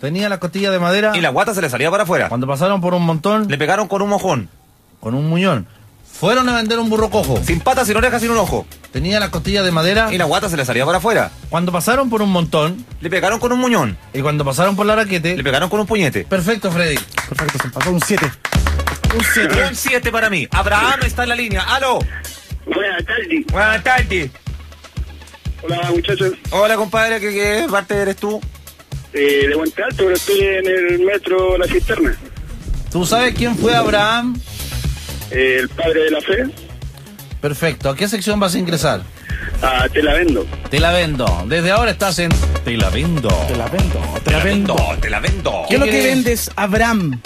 Tenía la costilla de madera. Y la guata se le salía para afuera. Cuando pasaron por un montón. Le pegaron con un mojón. Con un muñón. Fueron a vender un burro cojo. Sin patas, sin orejas, sin un ojo. Tenía la costilla de madera. Y la guata se le salía para afuera. Cuando pasaron por un montón. Le pegaron con un muñón. Y cuando pasaron por la raquete. Le pegaron con un puñete. Perfecto, Freddy. Perfecto, se pasó un 7. Un 7. Un 7 para mí. Abraham está en la línea. ¡Aló! Buenas tardes. Buenas tardes. Hola, muchachos. Hola, compadre. ¿Qué parte eres tú? De Puente Alto, pero estoy en el metro La Cisterna. ¿Tú sabes quién fue Abraham? El padre de la fe. Perfecto. ¿A qué sección vas a ingresar? Te la vendo. Te la vendo. Desde ahora estás en Te la vendo. Te la vendo. Te la vendo. Te la vendo. ¿Qué es lo que querés? vendes, Abraham?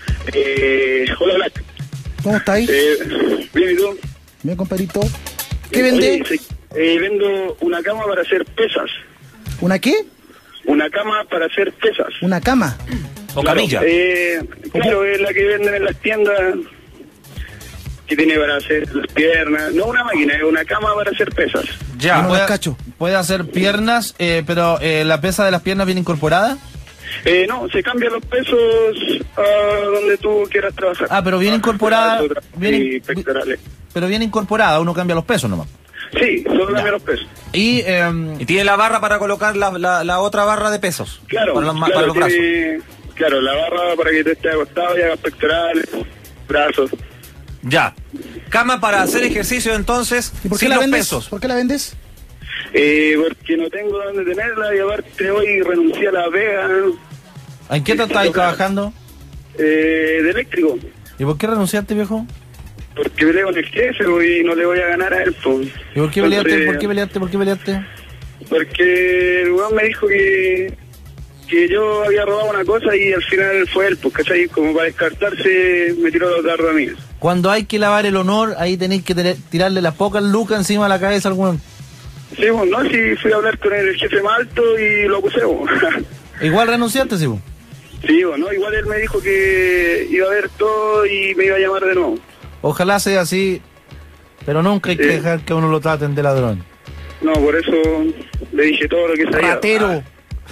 Hola, Black. ¿Cómo está ahí? Bien, ¿y tú? Bien, compadrito. ¿Qué vende? Sí, vendo una cama para hacer pesas. ¿Una qué? Una cama para hacer pesas. Una cama. O camilla. Claro, es la que venden en las tiendas, que tiene para hacer las piernas. No una máquina, es una cama para hacer pesas. Ya. No, cacho. Puede hacer piernas, pero la pesa de las piernas viene incorporada. No, se cambian los pesos a donde tú quieras trabajar. Ah, pero viene incorporada. Y pectorales. Pero viene incorporada, uno cambia los pesos nomás. Sí, solo cambia los pesos. Y Y tiene la barra para colocar la otra barra de pesos. Claro, Para los, claro, para los brazos. Claro, la barra para que te estés acostado y hagas pectorales, brazos. Ya. Cama para hacer ejercicio entonces, ¿Y por qué sin la los vendes? pesos. ¿Por qué la vendes? Porque no tengo dónde tenerla y aparte hoy renuncié a la pega ¿en qué te estáis trabajando? de eléctrico. ¿Y por qué renunciaste, viejo? Porque peleé con el jefe y no le voy a ganar a él. Pues. ¿Y por qué peleaste? Entonces, ¿Por qué peleaste? ¿Por qué peleaste? Porque el weón me dijo que yo había robado una cosa y al final fue él, pues, ¿cachai? Como para descartarse, me tiró los dardos a mí. Cuando hay que lavar el honor, ahí tenéis que tirarle las pocas lucas encima de la cabeza al weón. Sí, pues, no, sí, fui a hablar con el jefe más alto y lo acusé, pues. Igual renunciaste, sí, po. Sí, bueno, igual él me dijo que iba a ver todo y me iba a llamar de nuevo. Ojalá sea así, pero nunca hay que dejar que uno lo traten de ladrón. No, por eso le dije todo lo que sabía. Ratero.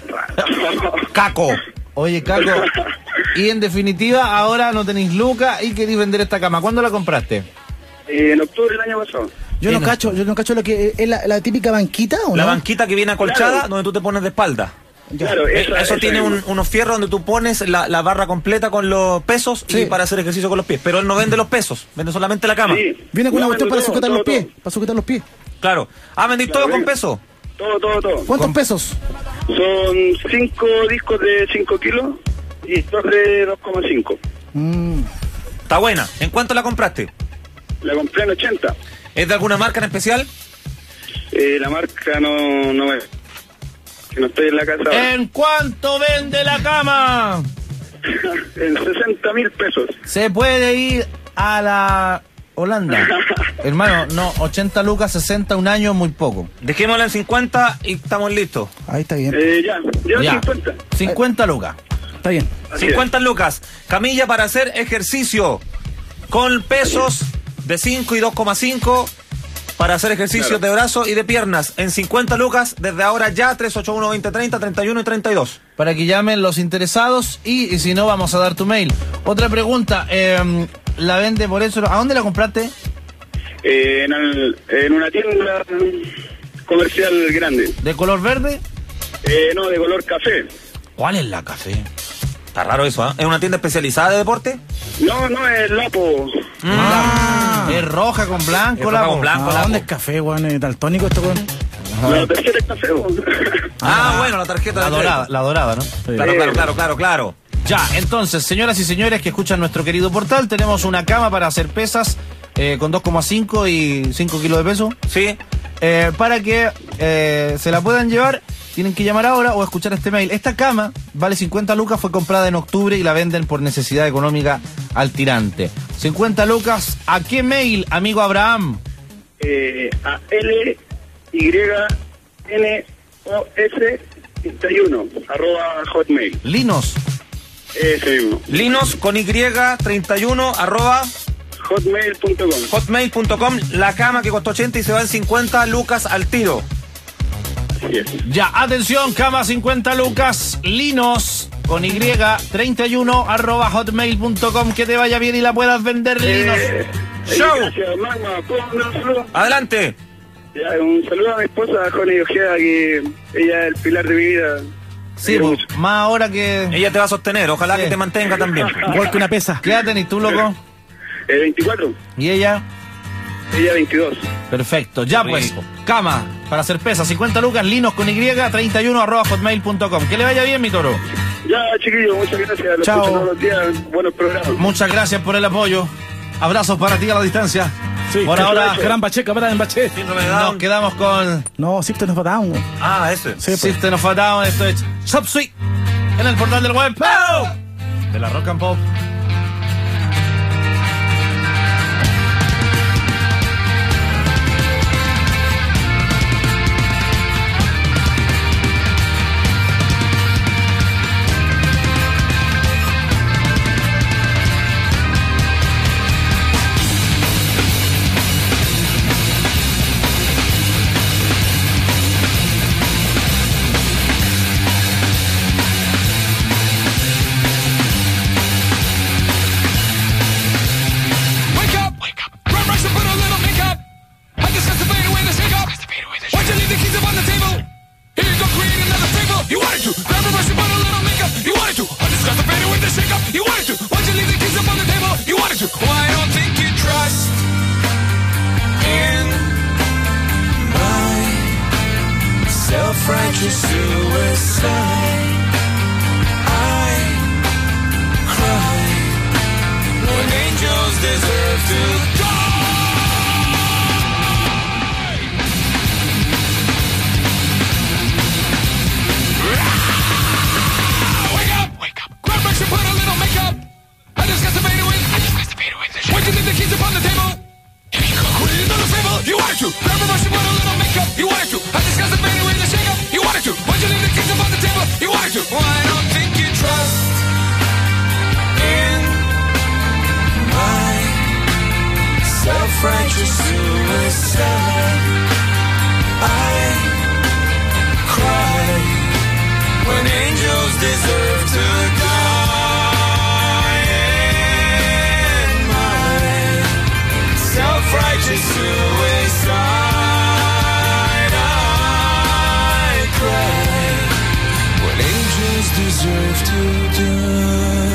Caco. Oye, Caco, y en definitiva, ahora no tenéis lucas y queréis vender esta cama. ¿Cuándo la compraste? En octubre del año pasado. Yo no cacho lo que es la típica banquita, ¿o no? La banquita que viene acolchada, Claro. donde tú te pones de espalda. Claro, Eso tiene unos fierros donde tú pones la barra completa con los pesos Sí. y para hacer ejercicio con los pies. Pero él no vende los pesos, vende solamente la cama. Sí. Viene con una No, cuestión para todo, sujetar todo, los pies. todo. Para sujetar los pies. Claro. Ah, vendís Claro, todo con venga. peso. Todo. ¿Cuántos pesos? Son 5 discos de 5 kilos y 2 de 2,5. Está buena. ¿En cuánto la compraste? La compré en 80. ¿Es de alguna marca en especial? La marca no me... Que no estoy en la casa ahora. ¿En cuánto vende la cama? En 60.000 pesos. Se puede ir a la Holanda. Hermano, no, 80 lucas, 60 un año, muy poco. Dejémosla en 50 y estamos listos. Ahí está bien. Ya 50. 50 lucas. Está bien. Así 50 lucas. Camilla para hacer ejercicio. Con pesos de 5 y 2,5 para hacer ejercicios de brazos y de piernas. En 50 lucas, desde ahora ya, 381-2030, 31 y 32. Para que llamen los interesados y si no, vamos a dar tu mail. Otra pregunta, ¿la vende por eso? ¿A dónde la compraste? En una tienda comercial grande. ¿De color verde? No, de color café. ¿Cuál es la café? Está raro eso, ¿ah? ¿Es una tienda especializada de deporte? No, es Lapo. Es roja con blanco, Es roja la con blanco. ¿A dónde es café, weón? ¿Daltónico esto, weón? La tercera es café. Bueno, la tarjeta de crédito. La dorada, ¿no? Claro. Ya, entonces, señoras y señores que escuchan nuestro querido portal, tenemos una cama para hacer pesas con 2,5 y 5 kilos de peso. Sí. Para que se la puedan llevar, tienen que llamar ahora o escuchar este mail. Esta cama vale 50 lucas, fue comprada en octubre y la venden por necesidad económica al tirante. 50 lucas, ¿a qué mail, amigo Abraham? A LYNOS @hotmail. Linos. Ese mismo. Linos con Y31 Hotmail.com. hotmail.com. La cama que costó 80 y se va en 50 lucas al tiro. Así es. Ya, atención, cama 50 lucas, Linos. con Y, 31@hotmail.com. Que te vaya bien y la puedas vender, Linos. Show. Gracias, Magma. ¿Puedo mandar un saludo? Adelante. Ya, un saludo a mi esposa, Joni Ojeda, que ella es el pilar de mi vida. Sí, pues, más ahora que... Ella te va a sostener, ojalá Sí. que te mantenga también. Igual que una pesa. ¿Qué edad tenés tú, loco? 24, ¿Y ella? ella 22. Perfecto, ya Rico. pues. Cama, para hacer pesa, 50 lucas, Linos con Y, 31@hotmail.com. Que le vaya bien, mi toro. Ya, chiquillos, muchas gracias. Los Chao. escucho todos los días. Buenos programas. Muchas gracias por el apoyo. Abrazos para ti a la distancia. Sí, Por ahora, Gran Bacheca, Gran Bache. Síndrome de nos Down. quedamos con No, System of a Down. Ah, ese. Sí, pues. System of a Down. Esto es Shop Suite en el portal del web de la Rock and Pop. Wake up, run, rush, and put a little makeup. I discuss the fade away the shake up. Why'd you leave the keys up on the table? Here you go, create another fable. You wanted to, grab a brush and put a little makeup. You wanted to, I discuss the fade away the shake up. You wanted to, why'd you leave the keys up on the table? You wanted to, well, I don't think you trust in my self-righteous suicide. I cry when angels deserve to die. Wake up, grab brush and put a little makeup. I discuss the fade away. Why'd you leave the keys upon the table? Here you go, create another fable. You wanted to, grab a brush and put a little makeup. You wanted to, I discuss the fade away the shake up. You wanted to, why'd you leave the keys upon the table? You wanted to, well, I don't think you trust in my self-righteous suicide. I cry when angels deserve to die. In my self-righteous suicide, I cry when angels deserve to die.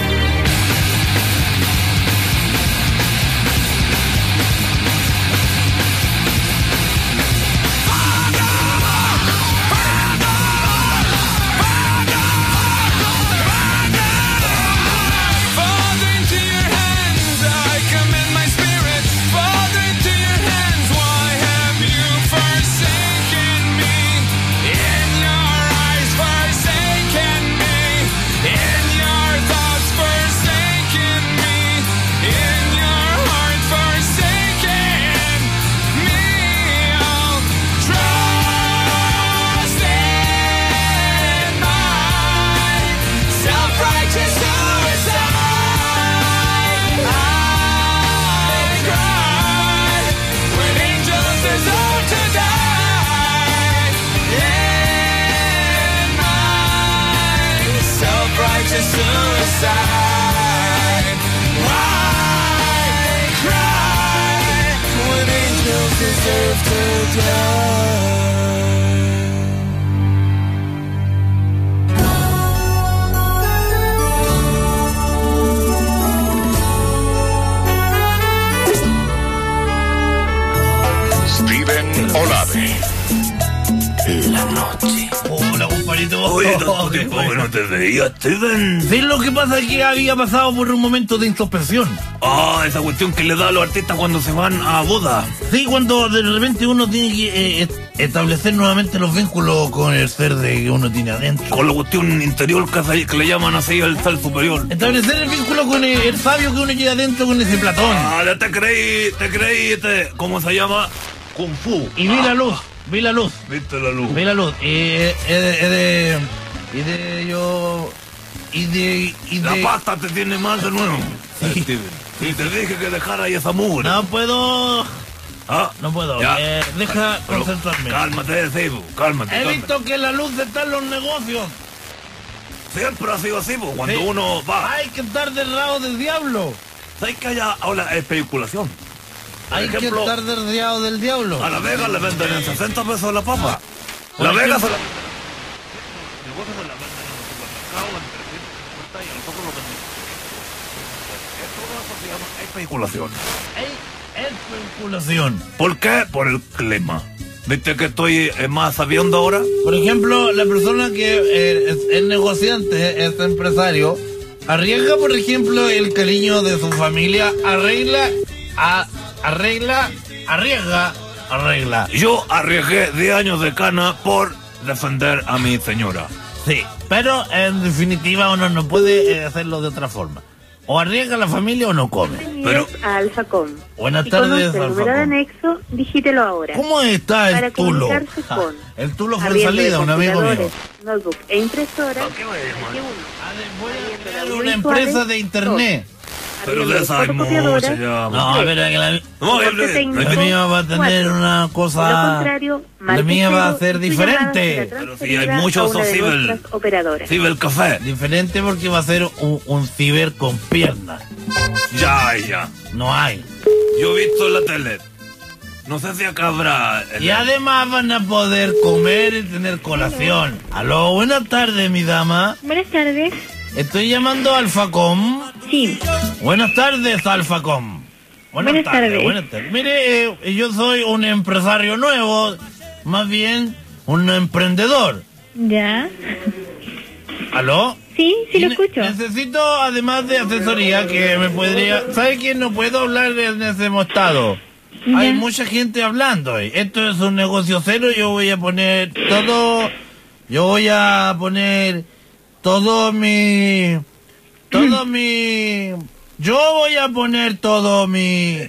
Father, into your hands I commend my spirit. Father, into your hands, why have you forsaken me? In your eyes, forsaken me. In your thoughts, forsaken me. In your heart, forsaken me. I'll trust in my self-righteous suicide. I cry when angels deserve to die. In my self-righteous suicide, I cry when angels deserve to die. Steven Olave. La noche. Hola, compadrito. Oye, tanto tiempo que no te veía, Steven. ¿Ves lo que pasa? Que había pasado por un momento de introspección. Ah, esa cuestión que le da a los artistas cuando se van a boda. Sí, cuando de repente uno tiene que establecer nuevamente los vínculos con el ser de que uno tiene adentro. Con la cuestión interior que le llaman así el ser superior. Establecer el vínculo con el sabio que uno lleva adentro, con ese Platón. Ah, ya te creí, ¿cómo se llama? Kung Fu. Y vi la luz, vi la luz, Viste la luz. vi la luz. Y de La pasta te tiene mal de nuevo. Sí. Steven. Y te dije que dejara ahí esa mugre. No puedo, Ah, no puedo. ya. Deja Pero concentrarme. Cálmate, Seibu, cálmate. He cálmate. visto que la luz está en los negocios. siempre ha sido así, pues, cuando Sí. uno va. Hay que estar del lado del diablo. ¿Sabes que haya ahora especulación? Por Hay que ejemplo, estar del lado del diablo. a La Vega le venden en 60 pesos la papa. Por La Vega ejemplo- se la... Negocios se la venden en el supermercado en 350 y a nosotros lo vendemos. Todo eso se llama especulación. Hay especulación. ¿Por qué? Por el clima. ¿Viste que estoy más sabiendo ahora? Por ejemplo, la persona que es negociante, es empresario, arriesga, por ejemplo, el cariño de su familia, arregla. Yo arriesgué 10 años de cana por defender a mi señora. Sí, pero en definitiva uno no puede hacerlo de otra forma. O arriesga la familia o no come. Bienvenidos a Alfacom. Buenas Si tardes, conoce el número de Alfacom. anexo, digítelo ahora. ¿Cómo está Para el Tulo? comunicarse con El Tulo fue en arriendo de salida, un amigo mío. computadores, notebook e impresoras. ¿A qué voy a llamar? Voy a Arriendo de crear una audiovisuales, empresa de internet. Pero arriendo de esa hay fotocopiadoras, muchas ya. No, pero que la soporte técnico, mía va a tener 4. una De lo cosa... contrario, La mía va a marque ser cero y su llamada diferente. será Pero si hay transferida muchos a una de Socibel. nuestras operadoras. Ciber Café. Diferente porque va a ser un ciber con piernas. Ya. No hay. Yo he visto en la tele. No sé si acá habrá... Y además van a poder comer y tener colación. Aló, buenas tardes, mi dama. Buenas tardes. Estoy llamando a Alfacom. Sí. Buenas tardes, Alfacom. Buenas tardes. Buenas tardes. Mire, yo soy un empresario nuevo, más bien un emprendedor. ¿Ya? ¿Aló? Sí, sí lo Y escucho. Necesito, además de asesoría, que me podría... ¿Sabe quién no puedo hablar en ese estado? Ya. Hay mucha gente hablando hoy. Esto es un negocio cero. Yo voy a poner todo... Yo voy a poner todo mi... Yo voy a poner todo mi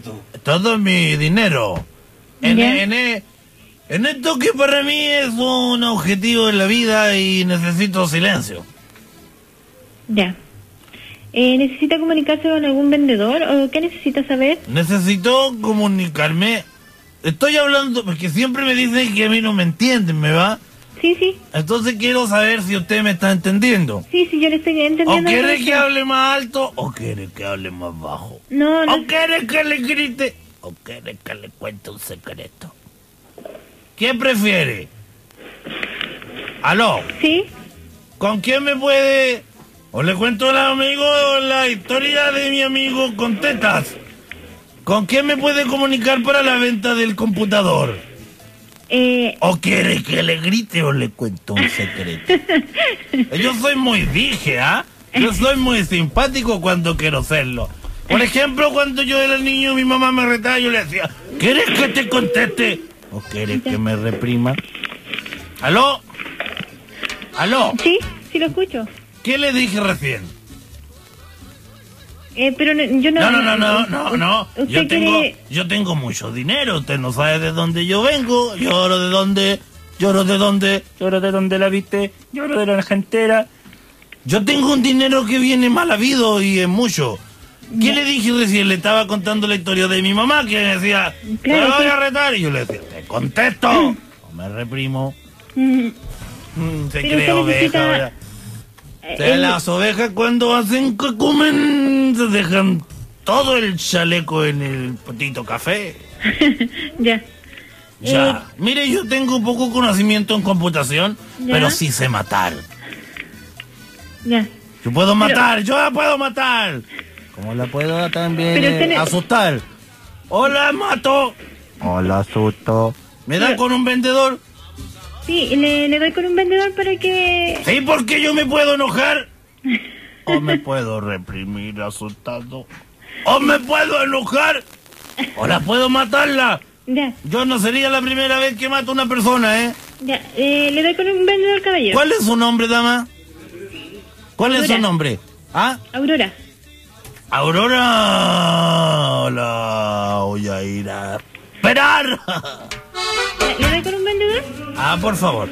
dinero Ya. en esto que para mí es un objetivo en la vida y necesito silencio. Ya. ¿Necesita comunicarse con algún vendedor o qué necesita saber? Necesito comunicarme. Estoy hablando porque siempre me dicen que a mí no me entienden, ¿me va? Sí, sí. Entonces quiero saber si usted me está entendiendo. Sí, sí, yo le estoy ¿O entendiendo. quiere que hable más alto o quiere que hable más bajo? No, no. ¿O quiere que le grite? ¿O quiere que le cuente un secreto? ¿Qué prefiere? ¿Aló? Sí. ¿Con quién me puede...? ¿O le cuento al amigo la historia de mi amigo con tetas? ¿Con quién me puede comunicar para la venta del computador? ¿O quiere que le grite o le cuento un secreto? Yo soy muy dije, ¿ah? Yo soy muy simpático cuando quiero serlo. Por ejemplo, cuando yo era niño, mi mamá me retaba y yo le decía, ¿quieres que te conteste? ¿O quieres que me reprima? ¿Aló? ¿Aló? Sí, sí lo escucho. ¿Qué le dije recién? Pero yo no... No. ¿Usted quiere...? Yo tengo mucho dinero. Usted no sabe de dónde yo vengo. Lloro de dónde la viste. Lloro de la argentera. Yo tengo un dinero que viene mal habido y es mucho. ¿Qué le dije recién? Le estaba contando la historia de mi mamá que me decía, Claro, te voy sí. a retar. Y yo le decía, te contesto. O me reprimo. Mm, Se Pero cree usted oveja. necesita- ¿verdad? Las ovejas cuando hacen que comen se dejan todo el chaleco en el potito café. ya. Ya. Mire, yo tengo poco conocimiento en computación, Ya. pero sí sé matar. Ya. Yo puedo matar, yo la puedo matar. Como la puedo también Pero usted ne- asustar. Hola, mato. Hola, asusto. ¿Me da Pero- con un vendedor? Sí, le doy con un vendedor para que... Sí, porque yo me puedo enojar. O me puedo reprimir asustado. O me puedo enojar. O la puedo matarla. Ya, Yo no sería la primera vez que mato a una persona, ¿eh? ya. Le doy con un vendedor, caballero. ¿Cuál es su nombre, dama? ¿Cuál es su Aurora. nombre? ¿Ah? Aurora. Aurora. La voy a ir a esperar. ¿Le doy con un vendedor? Ah, por favor.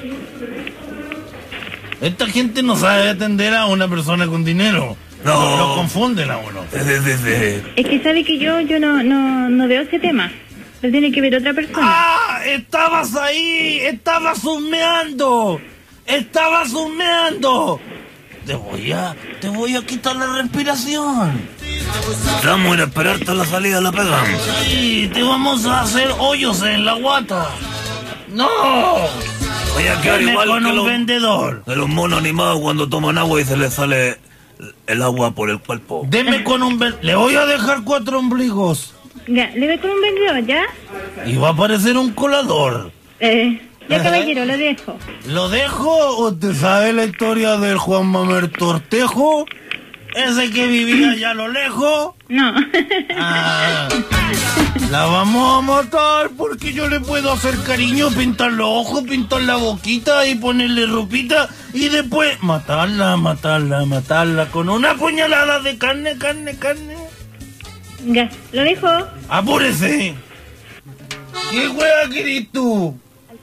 Esta gente no sabe atender a una persona con dinero. No. Lo confunden a uno. Es que sabe que yo no veo ese tema. Lo tiene que ver otra persona. ¡Ah! ¡Estabas ahí! ¡Estabas humeando! ¡Estabas humeando! te voy a quitar la respiración. Vamos a ir a esperar hasta la salida de la pega. Sí, te vamos a hacer hoyos en la guata. No. Voy a quedar Dame igual con que un los, vendedor. de los monos animados cuando toman agua y se les sale el agua por el cuerpo. Deme con un vendedor. Le voy a dejar 4 ombligos. Ya, le doy con un vendedor, ¿ya? Y va a aparecer un colador. Ya, caballero, lo dejo. ¿Lo dejo? ¿Usted sabe la historia del Juan Mamer Tortejo? Ese que vivía allá a lo lejos. No. Ah, la vamos a matar porque yo le puedo hacer cariño, pintar los ojos, pintar la boquita y ponerle ropita y después matarla con una puñalada de carne. Ya, lo dejo. ¡Apúrese! ¿Qué hueá querés tú?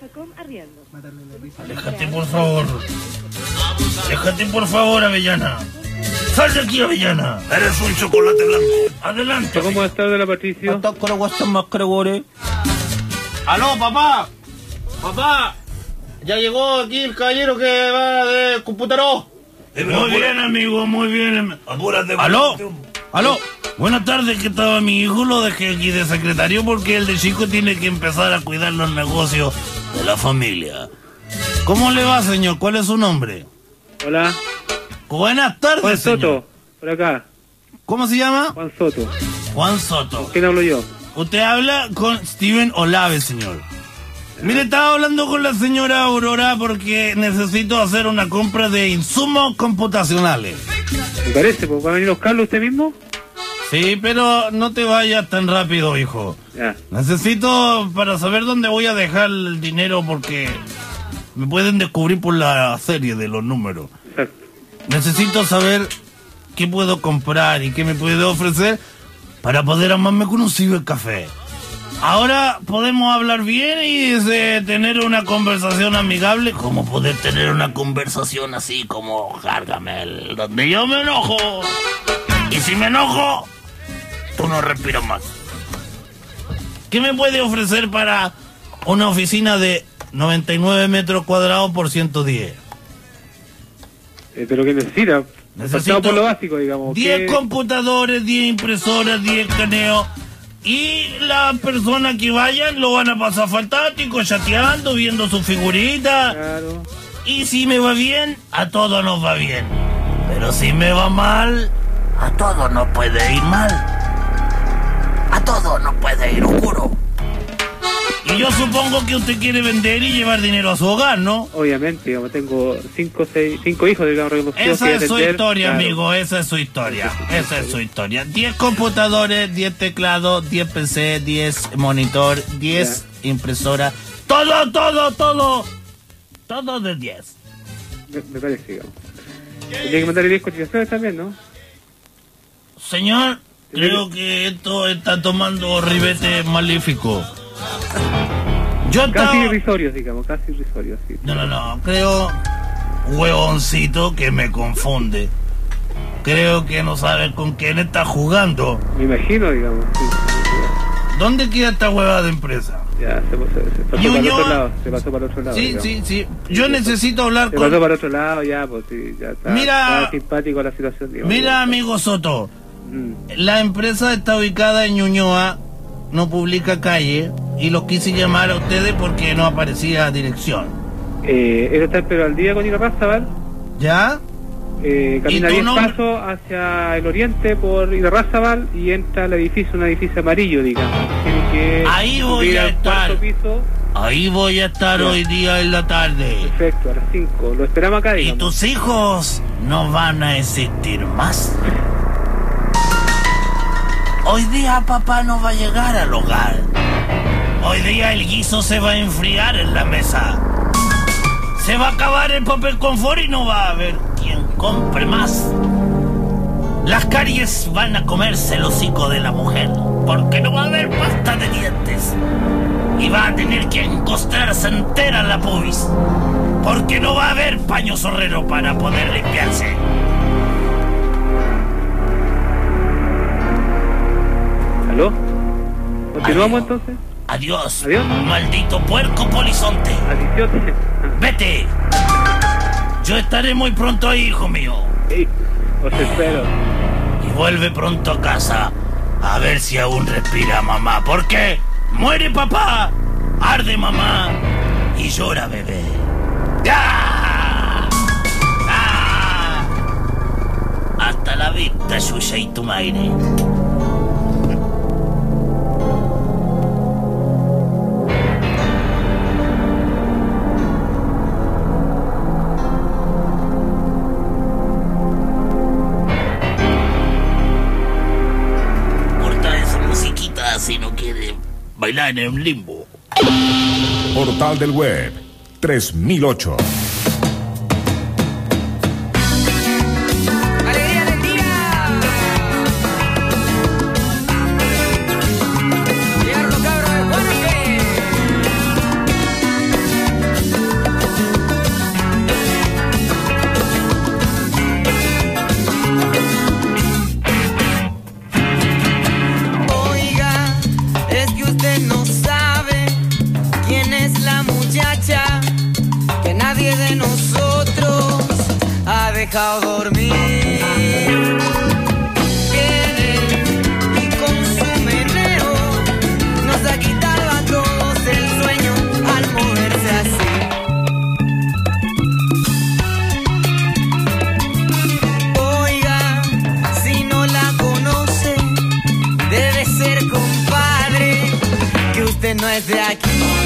Aléjate, por favor. Déjate, por favor, Avellana. ¡Sal de aquí, Avellana! Eres un chocolate blanco. ¡Adelante! ¿Cómo está de la Patricio? ¡Aló, papá! ¡Papá! Ya llegó aquí el caballero que va de computador. Muy bien, amigo, muy bien. Apúrate. ¡Aló! ¡Aló! Buenas tardes, que estaba mi hijo, lo dejé aquí de secretario porque el de chico tiene que empezar a cuidar los negocios de la familia. ¿Cómo le va, señor? ¿Cuál es su nombre? Hola. Buenas tardes, Juan Soto, señor. por acá. ¿Cómo se llama? Juan Soto. Juan Soto. ¿Quién hablo yo? Usted habla con Steven Olave, señor. Mire, estaba hablando con la señora Aurora porque necesito hacer una compra de insumos computacionales. Me parece, pues, ¿va a venir a buscarlo usted mismo? Sí, pero no te vayas tan rápido, hijo. Ya. Necesito para saber dónde voy a dejar el dinero porque me pueden descubrir por la serie de los números. Exacto. Necesito saber qué puedo comprar y qué me puede ofrecer para poder amarme con un cibercafé. Ahora podemos hablar bien y tener una conversación amigable. ¿Cómo poder tener una conversación así como Gargamel, donde yo me enojo? Y si me enojo, tú no respiras más. ¿Qué me puede ofrecer para una oficina de 99 metros cuadrados por 110? ¿Pero qué necesita? Necesito por lo básico, digamos. 10 computadores, 10 impresoras, 10 escaneos. Y las personas que vayan lo van a pasar fantástico, chateando, viendo sus figuritas. Claro. Y si me va bien, a todos nos va bien. Pero si me va mal, a todos nos puede ir mal. A todos nos puede ir oscuro. Y yo supongo que usted quiere vender y llevar dinero a su hogar, ¿no? Obviamente, digamos, tengo 5 hijos, digamos, reconocidos. Esa es su historia, claro. amigo, esa es su historia. Esa es su historia. 10 computadores, 10 teclados, 10 PC, 10 monitor, 10 impresoras. Todo de 10. Me parece, digamos. Tenía que mandarle 10 cotizaciones también, ¿no? Señor, creo que esto está tomando ribete maléfico. Yo estaba... Casi irrisorios, digamos, casi irrisorios, sí. No, creo, huevoncito, que me confunde. Creo que no sabe con quién está jugando. Me imagino, digamos. Sí. ¿Dónde queda esta hueva de empresa? Ya, se pasó para el otro lado. Se pasó para el otro lado. Sí, digamos. sí. Yo necesito hablar Se con... pasó para el otro lado, ya, pues sí, ya está. Mira- Está simpático la situación, digamos. Mira, amigo Soto, Mm. la empresa está ubicada en Ñuñoa, no publica calle, y los quise llamar a ustedes porque no aparecía dirección. Eso está pero al día con Irarrázaval. ¿Ya? Camina ¿Y tu 10 nombre? pasos hacia el oriente por Irarrázaval y entra al edificio, un edificio amarillo, digamos. Tiene que Ahí voy subir a al estar. cuarto piso. Ahí voy a estar Ya. hoy día en la tarde. Perfecto, a las 5. Lo esperamos acá, Y digamos. tus hijos no van a existir más. Hoy día papá no va a llegar al hogar. Hoy día el guiso se va a enfriar en la mesa. Se va a acabar el papel confort y no va a haber quien compre más. Las caries van a comerse el hocico de la mujer, porque no va a haber pasta de dientes. Y va a tener que encostrarse entera la pubis, porque no va a haber paño zorrero para poder limpiarse. ¿Aló? ¿Continuamos Adiós. entonces? Adiós, Adiós. maldito puerco polizonte. Adiós. Vete. Yo estaré muy pronto ahí, hijo mío. Sí, os espero. Y vuelve pronto a casa a ver si aún respira mamá. Porque muere papá, arde mamá y llora bebé. ¡Ah! ¡Ah! Hasta la vista, Xuxa y tu madre. Si no quiere bailar en un limbo. Portal del Web 3008. ¡Alegría del día! Llegaron los cabros de Juanaque. Oiga, es que usted no sabe quién es la muchacha que nadie de nosotros ha dejado dormir. Y con su meneo nos ha quitado a todos el sueño al moverse así. Oiga, si no la conoce, debe ser compadre, que usted no es de aquí.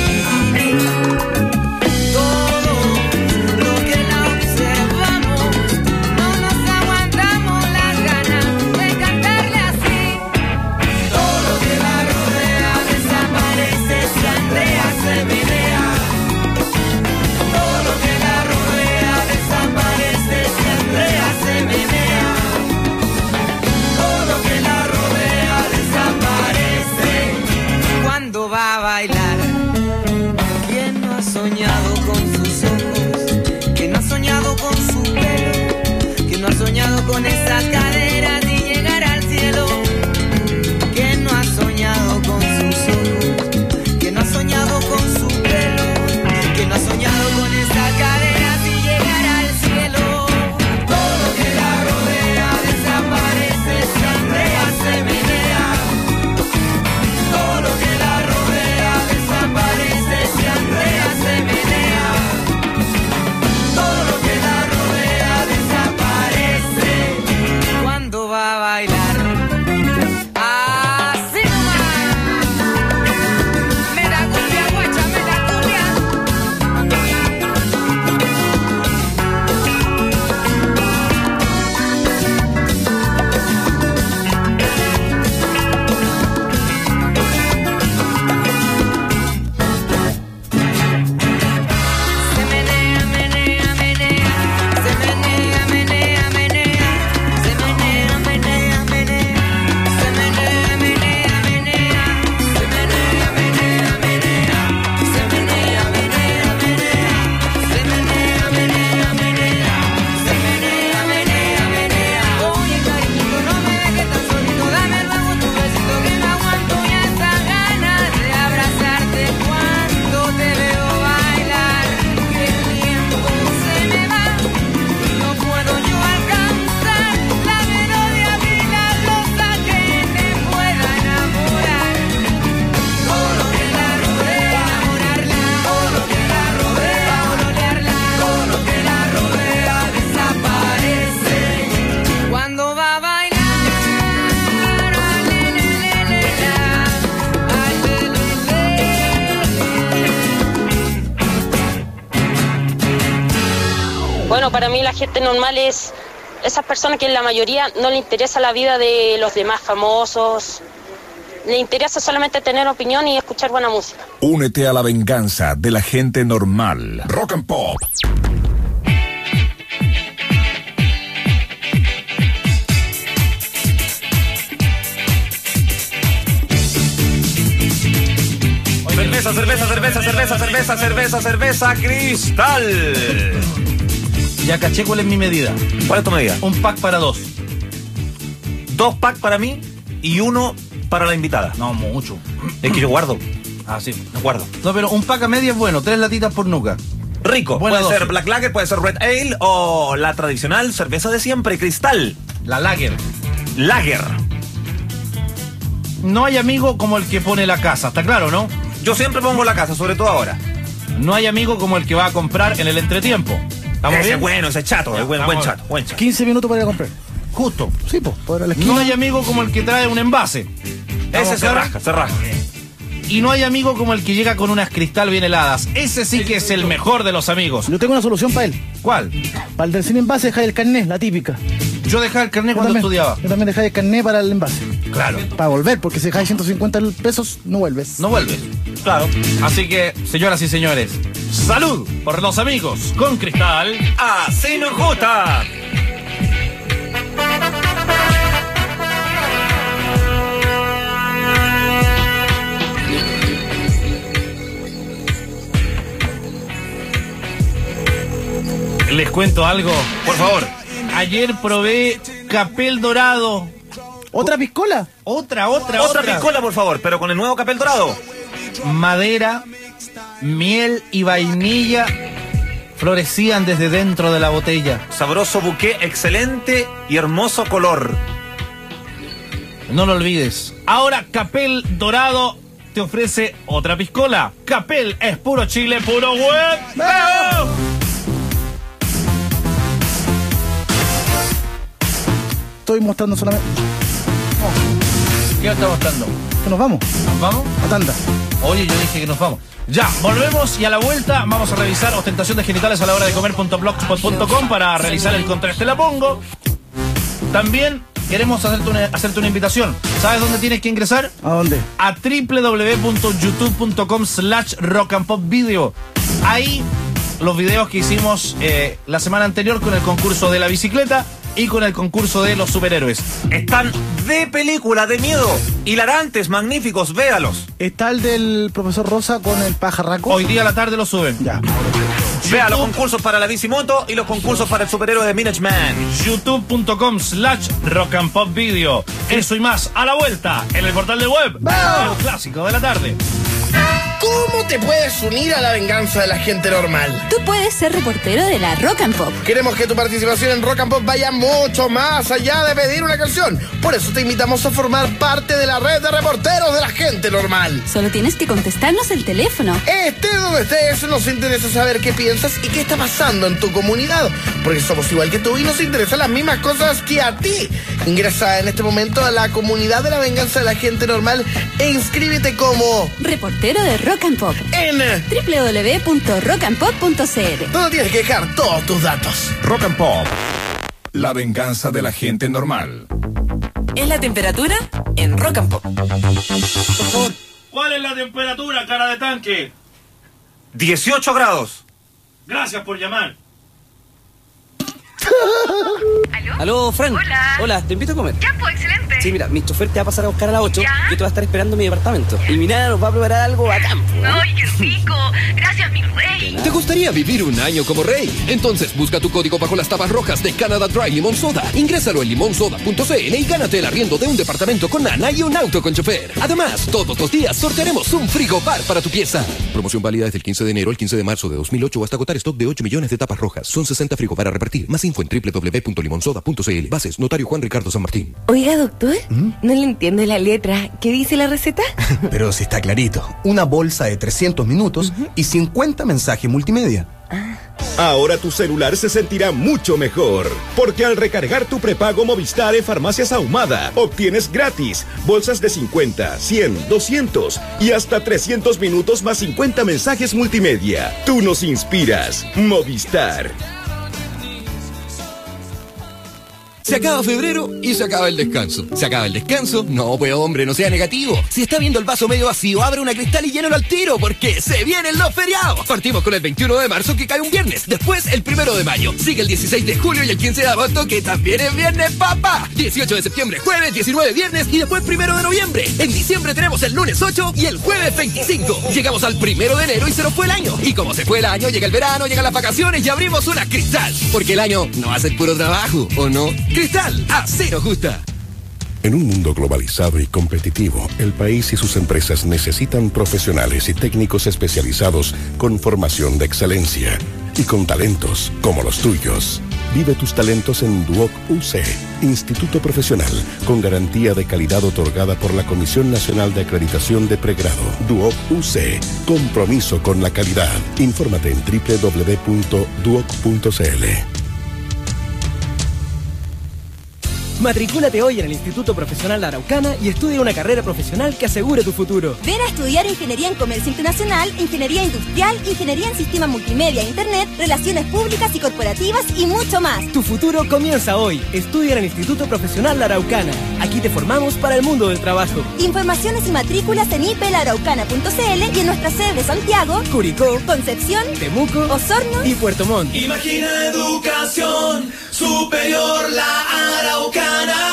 Todo lo que la observamos, no nos aguantamos las ganas de cantarle así. Todo lo que la rodea desaparece si Andrea se menea. Todo lo que la rodea desaparece si Andrea se menea. Todo lo que la rodea desaparece cuando va a bailar. ¿Quién no ha soñado con sus ojos? ¿Quién no ha soñado con su pelo? ¿Quién no ha soñado con esas caderas y llegar al cielo? ¿Quién no ha soñado con sus ojos? ¿Quién no ha soñado con su pelo? ¿Quién no ha soñado con esas caderas y llegar al cielo? Todo lo que la rodea desaparece si Andrea se menea. Todo lo que la rodea desaparece si Andrea se menea. Todo lo que la rodea desaparece cuando va a bailar. Así nomás. Me da cumbia, guacha, me da cumbia. Se menea, menea, menea. Se menea, menea, menea. Se menea, menea, menea. Se menea, menea, menea. Se menea, menea, menea. Se menea, menea, menea. Se menea, menea, menea. Se menea, menea, menea. Oye, cariñito, no me dejes tan solito. Dame luego tu besito que no aguanto ya estas ganas de abrazarte cuando te veo bailar. Que el tiempo se me va y no puedo yo alcanzar la melodía milagrosa que me pueda enamorar. Todo lo que la rodea, enamorarla. Todo lo que la rodea, olorearla. Todo lo que la rodea desaparece cuando va a bailar. Bueno, para mí la gente normal es esas personas que en la mayoría no le interesa la vida de los demás famosos. Le interesa solamente tener opinión y escuchar buena música. Únete a la venganza de la gente normal. Rock and Pop. Cerveza Cristal. Ya caché cuál es mi medida. ¿Cuál es tu medida? Un pack para 2. 2 packs para mí y 1 para la invitada. No, mucho. Es que yo guardo. Ah, sí. No guardo. No, pero un pack a media es bueno. 3 latitas por nuca. Rico. Buena Puede ser dosis. Black Lager, puede ser Red Ale o la tradicional cerveza de siempre, Cristal. La Lager. Lager. No hay amigo como el que pone la casa, ¿está claro, no? Yo siempre pongo la casa, sobre todo ahora. No hay amigo como el que va a comprar en el entretiempo. ¿Estamos Ese bien? es bueno, ese es chato, Ya, es buen estamos chato, buen chato. 15 minutos para ir a comprar. Justo. Sí, pues, para la esquina. No hay amigo como el que trae un envase. Ese se raja, se raja. Y no hay amigo como el que llega con unas Cristal bien heladas. Ese sí que es el mejor de los amigos. Yo tengo una solución para él. ¿Cuál? Para el del sin envase, dejáis el carnet, la típica. Yo dejaba el carnet cuando estudiaba. Yo también dejáis el carnet para el envase. Claro. Para volver, porque si dejáis 150 pesos, no vuelves. No vuelves. Claro. Así que, señoras y señores, salud por los amigos con Cristal. Así nos gusta. Les cuento algo. Por favor. Ayer probé Capel Dorado. ¿Otra piscola? Otra piscola, por favor, pero con el nuevo Capel Dorado. Madera, miel y vainilla florecían desde dentro de la botella. Sabroso bouquet, excelente y hermoso color. No lo olvides. Ahora Capel Dorado te ofrece otra piscola. Capel es puro Chile, puro web. ¡Vamos! Estoy mostrando solamente. ¿Qué está mostrando? Que nos vamos. ¿Nos vamos? A tanda. Oye, yo dije que nos vamos. Ya, volvemos y a la vuelta vamos a revisar ostentación de genitales a la hora de comer.blogspot.com para realizar el contraste la pongo. También queremos hacerte una invitación. ¿Sabes dónde tienes que ingresar? ¿A dónde? A www.youtube.com/rockandpopvideo. Ahí los videos que hicimos la semana anterior con el concurso de la bicicleta y con el concurso de los superhéroes. Están de película, de miedo, hilarantes, magníficos, véalos. Está el del profesor Rosa con el pajarraco. Hoy día a la tarde lo suben. Ya. Vea los concursos para la bicimoto y los concursos para el superhéroe de Minute Man. youtube.com/rockandpopvideo. Eso y más a la vuelta en el portal de web. El clásico de la tarde. ¿Cómo te puedes unir a la venganza de la gente normal? Tú puedes ser reportero de la Rock and Pop. Queremos que tu participación en Rock and Pop vaya mucho más allá de pedir una canción. Por eso te invitamos a formar parte de la red de reporteros de la gente normal. Solo tienes que contestarnos el teléfono. Estés donde estés, nos interesa saber qué piensas y qué está pasando en tu comunidad. Porque somos igual que tú y nos interesan las mismas cosas que a ti. Ingresa en este momento a la comunidad de la venganza de la gente normal e inscríbete como reportero de Rock and Pop en www.rockandpop.cl, donde tienes que dejar todos tus datos. Rock and Pop. La venganza de la gente normal. ¿Es la temperatura? En Rock and Pop. ¿Cuál es la temperatura, cara de tanque? 18 grados. Gracias por llamar. ¿Aló, Fran? Hola, te invito a comer. Ya, pues, excelente. Sí, mira, mi chofer te va a pasar a buscar a las 8. ¿Ya? Yo te voy a estar esperando en mi departamento. Y mi nana nos va a preparar algo bacán. ¡Ay, qué rico! Gracias, mi rey. ¿Te gustaría vivir un año como rey? Entonces busca tu código bajo las tapas rojas de Canada Dry Limón Soda. Ingrésalo en limonsoda.cl y gánate el arriendo de un departamento con nana y un auto con chofer. Además, todos los días sortearemos un frigobar para tu pieza. Promoción válida desde el 15 de enero al 15 de marzo de 2008 hasta agotar stock de 8 millones de tapas rojas. Son 60 frigobar a repartir. Más info en www.limonsoda.cl. Bases, notario Juan Ricardo San Martín. Oiga, doctor, no le entiende la letra. ¿Qué dice la receta? Pero sí está clarito. Una bolsa de 300 minutos y 50 mensajes multimedia. Ahora tu celular se sentirá mucho mejor, porque al recargar tu prepago Movistar en Farmacias Ahumada, obtienes gratis bolsas de 50, 100, 200 y hasta 300 minutos más 50 mensajes multimedia. Tú nos inspiras, Movistar. Se acaba febrero y se acaba el descanso. ¿Se acaba el descanso? No, pues hombre, no sea negativo. Si está viendo el vaso medio vacío, abre una Cristal y llénalo al tiro, porque se vienen los feriados. Partimos con el 21 de marzo, que cae un viernes. Después, el 1 de mayo. Sigue el 16 de julio y el 15 de agosto, que también es viernes, papá. 18 de septiembre, jueves, 19 viernes y después 1 de noviembre. En diciembre tenemos el lunes 8 y el jueves 25. Llegamos al 1 de enero y se nos fue el año. Y como se fue el año, llega el verano, llegan las vacaciones y abrimos una Cristal. Porque el año no va a ser puro trabajo, ¿o no? Cristal, así nos gusta. En un mundo globalizado y competitivo, el país y sus empresas necesitan profesionales y técnicos especializados con formación de excelencia y con talentos como los tuyos. Vive tus talentos en Duoc UC, Instituto Profesional, con garantía de calidad otorgada por la Comisión Nacional de Acreditación de Pregrado. Duoc UC, compromiso con la calidad. Infórmate en www.duoc.cl. Matricúlate hoy en el Instituto Profesional La Araucana y estudia una carrera profesional que asegure tu futuro. Ven a estudiar Ingeniería en Comercio Internacional, Ingeniería Industrial, Ingeniería en Sistemas Multimedia e Internet, Relaciones Públicas y Corporativas y mucho más. Tu futuro comienza hoy. Estudia en el Instituto Profesional La Araucana. Aquí te formamos para el mundo del trabajo. Informaciones y matrículas en ipelaraucana.cl y en nuestras sedes de Santiago, Curicó, Concepción, Temuco, Osorno y Puerto Montt. Imagina educación superior la Araucana.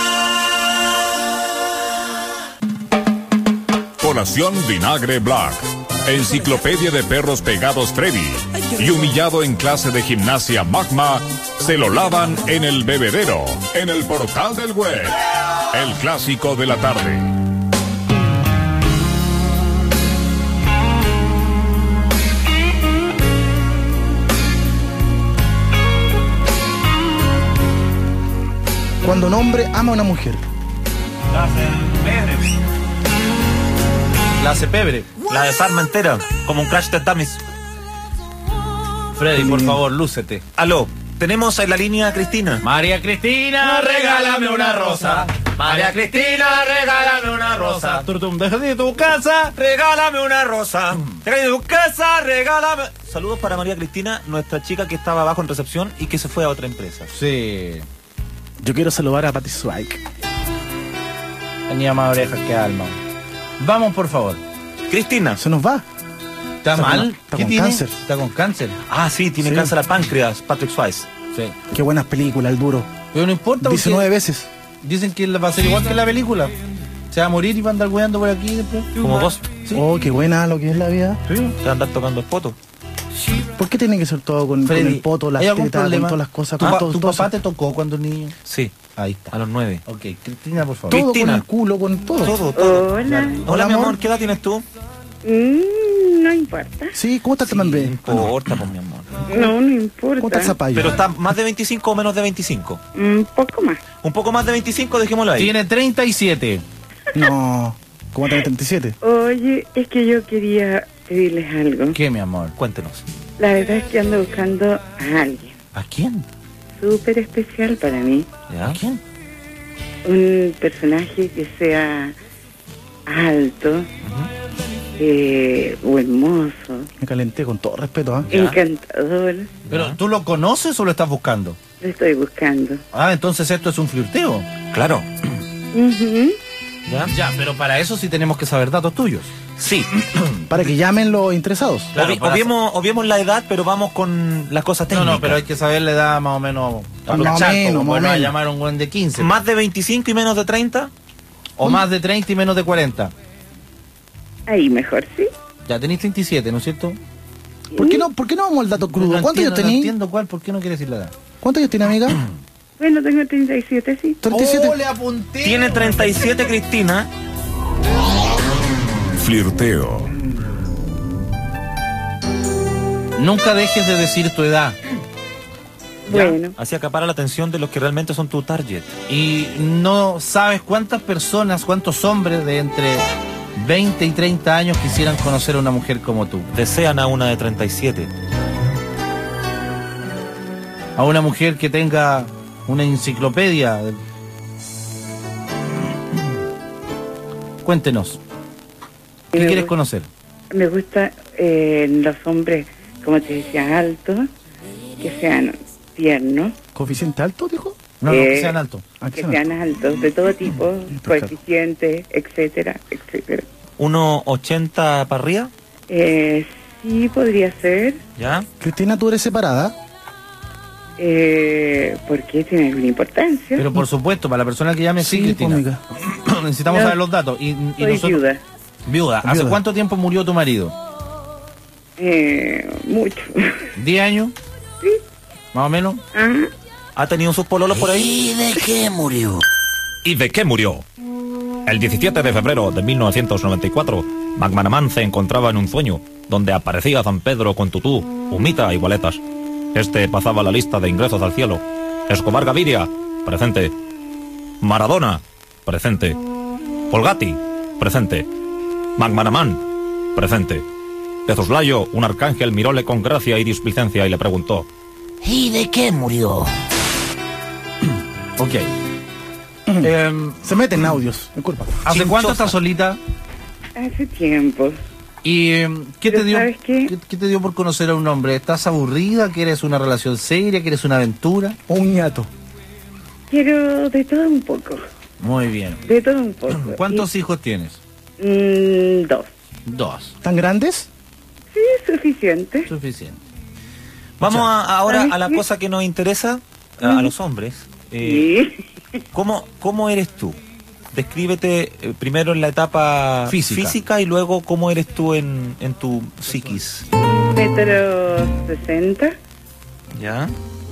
Colación Vinagre Black. Enciclopedia de perros pegados Freddy. Y humillado en clase de gimnasia Magma, se lo lavan en el bebedero, en el portal del web. El clásico de la tarde. Cuando un hombre ama a una mujer. La cepebre. La desarma entera, como un crash de dummies. Freddy, por favor, lúcete. Aló, tenemos en la línea a Cristina. María Cristina, regálame una rosa. María Cristina, regálame una rosa. Turtum, desde tu casa, Regálame una rosa. De tu casa, regálame. Saludos para María Cristina, nuestra chica que estaba abajo en recepción y que se fue a otra empresa. Sí. Yo quiero saludar a Patty Swike. Tenía más orejas que alma. Vamos, por favor. Cristina. Se nos va. ¿Está mal? Está ¿Qué con tiene? cáncer. Está con cáncer. Ah, sí, tiene cáncer al páncreas, Patrick Swayze. Sí. Qué buenas películas, el duro. Pero no importa. 19 veces. Dicen que va a ser igual que la película. Se va a morir y va a andar weando por aquí después. Como vos. Sí. Oh, qué buena lo que es la vida. Sí. Te va a andar tocando el poto. ¿Por qué tiene que ser todo con el poto, las ¿hay algún tetas, con problema? todas las cosas? ¿Tu papá te tocó cuando niño? Sí. Ahí está. A los 9. Ok, Cristina, por favor. Todo Cristina. con el culo, con todo. Todo. Hola. Hola, mi amor, ¿qué edad tienes tú? No importa. Sí, ¿cómo está también? No importa, pues, mi amor. No importa. ¿Cómo está el zapallo? Pero está más de 25 o menos de 25. Un poco más. Un poco más de 25, dejémoslo ahí. Tiene 37. No, ¿cómo está el 37? Oye, es que yo quería pedirles algo. ¿Qué, mi amor? Cuéntenos. La verdad es que ando buscando a alguien ¿A quién? súper especial para mí. ¿Ya? ¿A quién? Un personaje que sea alto, o hermoso, Me calenté con todo respeto, ¿ah? encantador. ¿Pero tú lo conoces o lo estás buscando? Lo estoy buscando. Ah, entonces esto es un flirteo. Claro. Ujú. ¿Ya? Ya, pero para eso sí tenemos que saber datos tuyos. Sí. Para que llamen los interesados. Claro, para obviemos la edad, pero vamos con las cosas técnicas. No, pero hay que saber la edad más o menos. Más o menos, Bueno, a menos. llamar a un buen de 15. ¿Más de 25 y menos de 30? O más de 30 y menos de 40. Ahí mejor, ¿sí? Ya tenéis 37, ¿no es cierto? ¿Por qué no vamos al dato crudo? No ¿Cuántos años entiendo, no tenés? entiendo cuál, ¿por qué no quieres decir la edad? ¿Cuántos años tiene, amiga? Bueno, tengo 37, sí. 37. ¡Oh, le apunté! Tiene 37, Cristina. Flirteo. Nunca dejes de decir tu edad. Bueno. Así acapara la atención de los que realmente son tu target. Y no sabes cuántas personas, cuántos hombres de entre 20 y 30 años quisieran conocer a una mujer como tú. Desean a una de 37. A una mujer que tenga una enciclopedia. Cuéntenos. ¿Qué Me quieres gusta- conocer? Me gusta los hombres, como te decía, altos, que sean tiernos, ¿Coeficiente alto, dijo? No, que sean altos. que sean altos, de todo tipo, coeficientes, etcétera, etcétera. 1,80 para arriba. Sí, podría ser. ¿Ya? Cristina, ¿tú eres separada? ¿Por qué tiene alguna importancia? Pero por supuesto, para la persona que llame, sí, Sí, Cristina. amiga. Necesitamos Yo saber los datos. Y soy nosotros... viuda. Viuda. ¿Hace Viuda. cuánto tiempo murió tu marido? Mucho. ¿10 años? Sí. ¿Más o menos? Ajá. ¿Ha tenido sus pololos por ahí? ¿Y de qué murió? ¿Y de qué murió? El 17 de febrero de 1994, McManaman se encontraba en un sueño, donde aparecía San Pedro con tutú, humita y boletas. Este pasaba la lista de ingresos al cielo. Escobar Gaviria, presente. Maradona, presente. Polgatti, presente. McManaman, presente. De soslayo, un arcángel miróle con gracia y displicencia y le preguntó: ¿Y de qué murió? Ok. Se meten audios, disculpa. ¿Hace cuánto estás solita? Hace tiempo. ¿Y qué te Pero dio? ¿sabes qué? ¿Qué te dio por conocer a un hombre? ¿Estás aburrida? ¿Quieres una relación seria? ¿Quieres una aventura? ¿O un ñato? Quiero de todo un poco. Muy bien. De todo un poco. ¿Cuántos hijos tienes? 2. 2. ¿Tan grandes? Sí, es suficiente. Suficiente. Vamos ahora ¿sabes a la qué? cosa que nos interesa a los hombres. ¿Cómo eres tú? Descríbete primero en la etapa física y luego cómo eres tú en tu psiquis. 1,60 ¿Ya?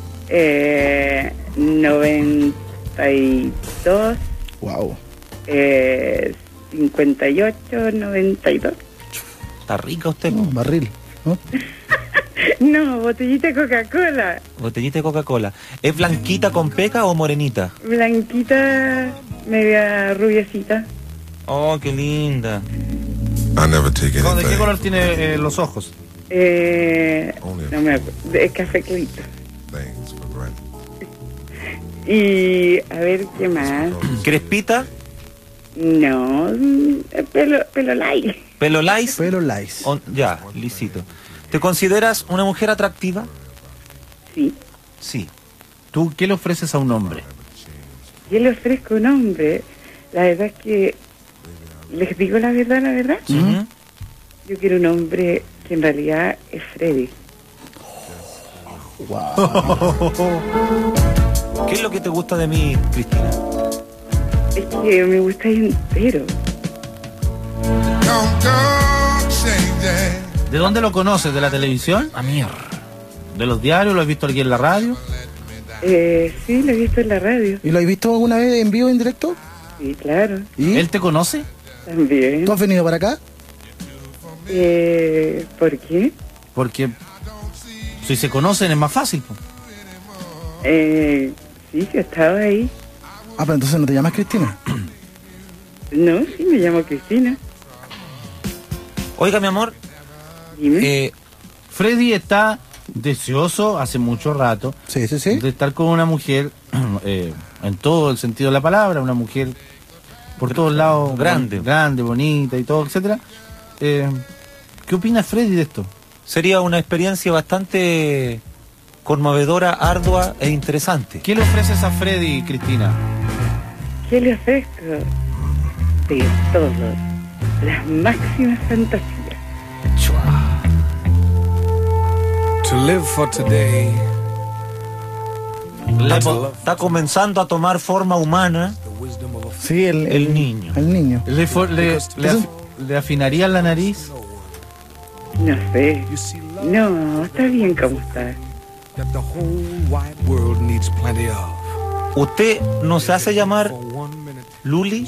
92. Wow. 58, 92. Está rica usted. Barril. ¿no? No, botellita de Coca-Cola. Botellita de Coca-Cola. ¿Es blanquita con peca o morenita? Blanquita, media rubiecita. Oh, qué linda. ¿De qué color tiene los ojos? No me acuerdo. Es café clarito. Y a ver, ¿qué más? ¿Crespita? No, pelo light. ¿Pelo lice? Pelo lice. Ya, lisito. ¿Te consideras una mujer atractiva? Sí. Sí. ¿Tú qué le ofreces a un hombre? Yo le ofrezco a un hombre. La verdad es que, les digo la verdad. Ujú. Yo quiero un hombre que en realidad es Freddy. ¿Qué es lo que te gusta de mí, Cristina? Es que me gusta entero. ¿De dónde lo conoces? ¿De la televisión? A mí. ¿De los diarios? ¿Lo has visto aquí en la radio? Sí, lo he visto en la radio. ¿Y lo has visto alguna vez en vivo, en directo? Sí, claro. ¿Y? ¿Él te conoce? También. ¿Tú has venido para acá? ¿Por qué? Porque si se conocen es más fácil. Po. Sí, yo estaba ahí. Ah, pero entonces no te llamas Cristina. No, sí, me llamo Cristina. Oiga, mi amor. Dime. Freddy está deseoso hace mucho rato de estar con una mujer en todo el sentido de la palabra, una mujer por todos lados grande, bonita y todo, etcétera. ¿Qué opina Freddy de esto? Sería una experiencia bastante conmovedora, ardua e interesante. ¿Qué le ofreces a Freddy, Cristina? ¿Qué le ofrezco? De todo. Las máximas fantasías. To live for today. Está comenzando a tomar forma humana. Sí, el niño. El niño. ¿Le afinaría la nariz? No sé. No, está bien como está. That the whole wide world needs plenty of. ¿Usted no se hace llamar Luli?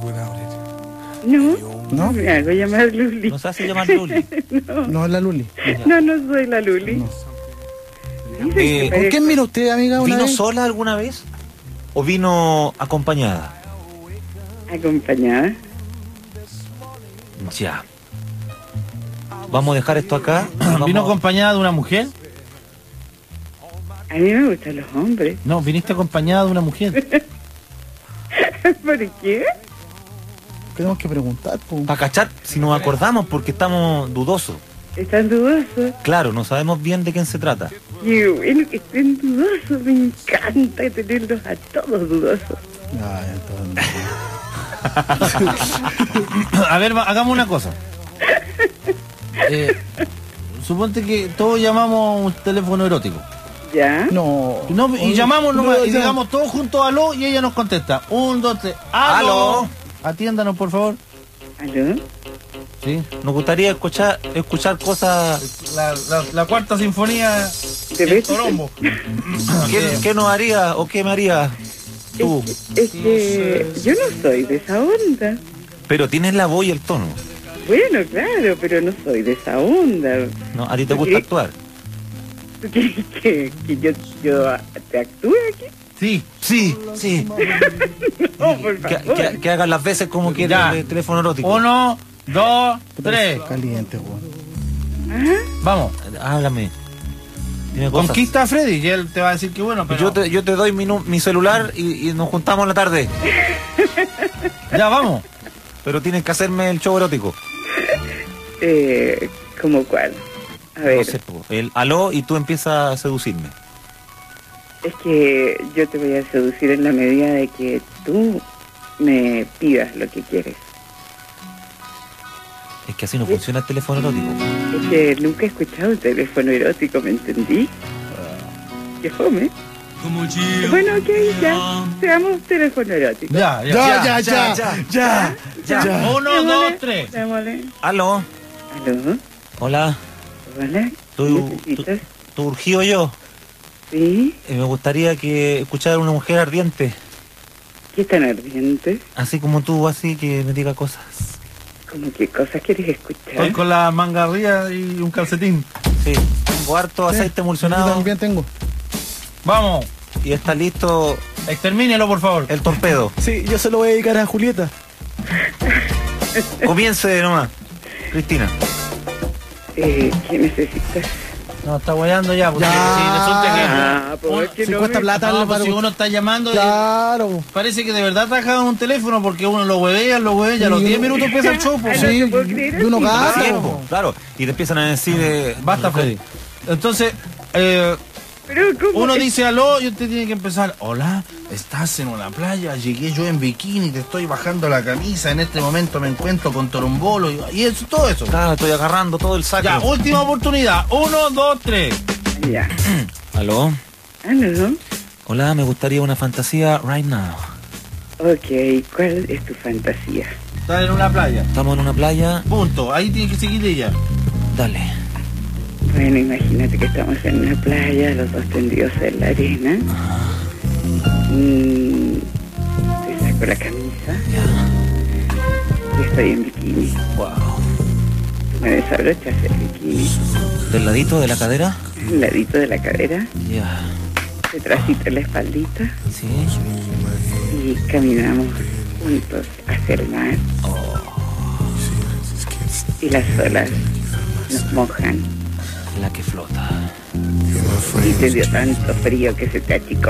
No me hago llamar Luli. ¿No se hace llamar Luli? No es la Luli. No soy la Luli. ¿Con quién vino usted, amiga, una ¿Vino vez? sola alguna vez? ¿O vino acompañada? ¿Acompañada? Ya. Vamos a dejar esto acá. ¿Vino acompañada de una mujer? A mí me gustan los hombres. No, viniste acompañada de una mujer. ¿Por qué? Tenemos que preguntar. Para cachar si nos acordamos, porque estamos dudosos. ¿Están dudosos? Claro, no sabemos bien de quién se trata. Qué bueno que estén dudosos. Me encanta tenerlos a todos dudosos. A ver, hagamos una cosa. Suponte que todos llamamos un teléfono erótico. ¿Ya? No. Y llamamos nomás, y digamos todos juntos aló y ella nos contesta. 1, 2, 3. ¡Aló! Atiéndanos, por favor. ¿Aló? Sí. Nos gustaría escuchar cosas. La cuarta sinfonía de Torombo. ¿Qué nos haría o qué me haría? Tú. Es que yo no soy de esa onda. Pero tienes la voz y el tono. Bueno, claro, pero no soy de esa onda. ¿No? ¿A ti te gusta actuar? ¿Tú quieres que yo te actúe aquí? Sí. No, por favor. Que hagan las veces como quieras Ya. el teléfono erótico. 1, 2, 3. Caliente, weón. Vamos. Háblame. Dime cosas. Conquista a Freddy y él te va a decir que bueno, pero... Yo te doy mi celular y nos juntamos en la tarde. Ya, vamos. Pero tienes que hacerme el show erótico. ¿Cómo cuál? A ver. No sé, el aló y tú empiezas a seducirme. Es que yo te voy a seducir en la medida de que tú me pidas lo que quieres. Es que así no funciona el teléfono erótico. Es que nunca he escuchado un teléfono erótico, ¿me entendí? Qué fome. Bueno, ok, ya. Seamos teléfono erótico. Ya. 1, 2, 3. Démosle. Aló. ¿Aló? Hola. Hola. ¿Tú urgido yo? Sí. Me gustaría que escuchara a una mujer ardiente. ¿Qué tan ardiente? Así como tú, así que me diga cosas. ¿Cómo qué cosas quieres escuchar? Estoy con la manga arriba y un calcetín. Sí. Tengo harto aceite emulsionado. Yo también tengo. Vamos. Y está listo. Extermínelo, por favor. El torpedo. Sí, yo se lo voy a dedicar a Julieta. Comience nomás. Cristina. ¿Qué necesitas? No, está guayando ya. Porque si resulta que... pues que si no cuesta me- plata, No, pues si uno está llamando... Claro. Parece que de verdad trabaja en un teléfono porque uno lo huevea, a los 10 minutos empieza el show. pues. Sí, puedo creer y uno así. gasta. Tiempo, claro. Y te empiezan a decir... Basta, Freddy. Entonces, Pero ¿cómo? uno dice aló y usted tiene que empezar. Hola, estás en una playa, llegué yo en bikini, te estoy bajando la camisa, en este momento me encuentro con torombolo y eso, todo eso. Claro, estoy agarrando todo el saco. Ya, última oportunidad. 1, 2, 3. Ya. Aló. ¿Aló? Hola, me gustaría una fantasía right now. Ok, ¿cuál es tu fantasía? Estás en una playa. Estamos en una playa. Punto. Ahí tiene que seguir ella. Dale. Bueno, imagínate que estamos en una playa, los dos tendidos en la arena. Te saco la camisa. Y estoy en bikini. Wow. Tú me desabrochas el bikini. ¿Del ladito de la cadera? Al ladito de la cadera. Ya. Detrásito de la espaldita. Sí. Y caminamos juntos hacia el mar. Y las olas nos mojan. La que flota. Y te dio tanto frío que se te achicó.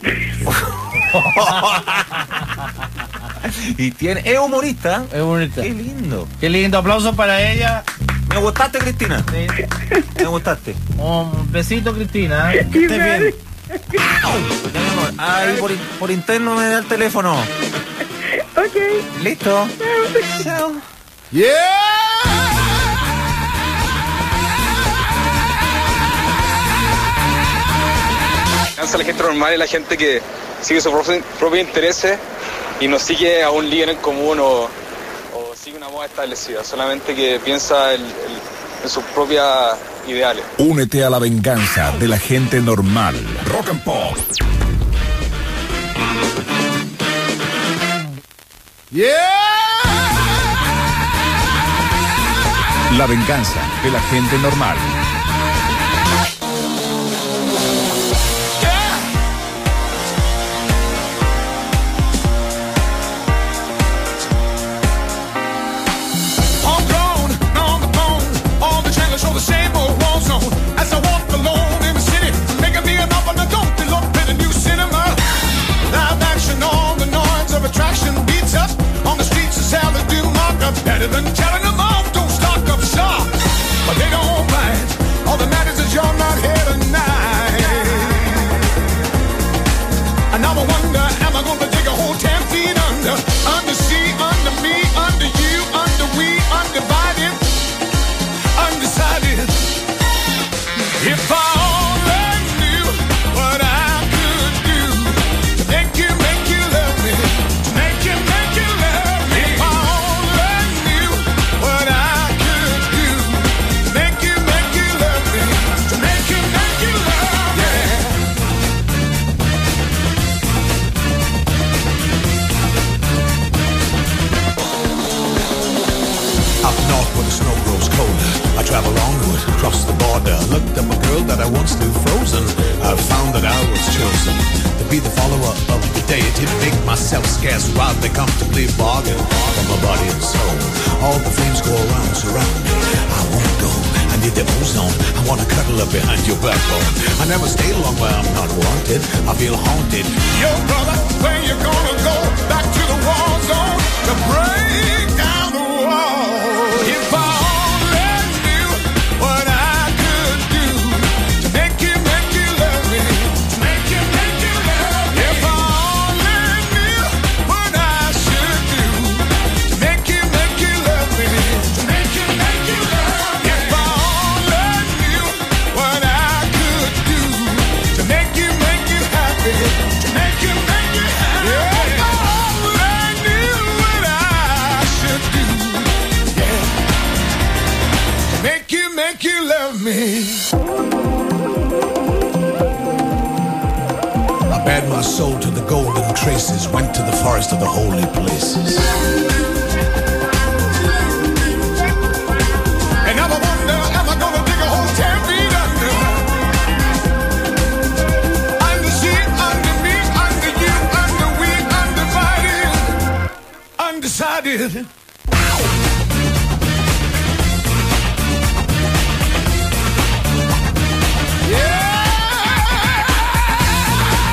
Y tiene... Es humorista. Es bonita. Qué lindo. Qué lindo. Aplausos para ella. Me gustaste, Cristina. Sí. Me gustaste. Un besito, Cristina. Que estés bien. Ya, mi amor. Ahí por interno me da el teléfono. Ok. Listo. Chao. La gente normal es la gente que sigue sus propios intereses y no sigue a un líder en común o sigue una moda establecida, solamente que piensa en sus propios ideales. Únete a la venganza de la gente normal. Rock and Pop. La venganza de la gente normal. Homegrown, on the phone, all the channels show the same old war zone. As I walk alone in the city, making me an offer that don't look in a new cinema. Live action, all the noise of attraction beats us. On the streets of Salad do mark up, better than telling them off. Don't stock up shop, but they don't bite. when the snow grows colder. I travel onward, across the border. Looked up a girl that I once knew frozen. I found that I was chosen to be the follower of the deity, to make myself scarce while they comfortably bargain for my body and soul. All the flames go around, surround me. I won't go. I need them ozone. I wanna cuddle up behind your backbone. I never stay long where I'm not wanted. I feel haunted. Yo, brother, where you gonna go? Back to the war zone to break down the wall. If I only knew what I could do to make you love me, to make you love me. If I only knew what I should do to make you love me, to make you love me. If I only knew what I could do to make you happy, to make you happy. If I only knew what I should do, yeah, to make you love me. I bared my soul to the golden traces, went to the forest of the holy places. And now I wonder, am I gonna dig a hole 10 feet under? Under she, under me, under you, under we, undivided, undecided.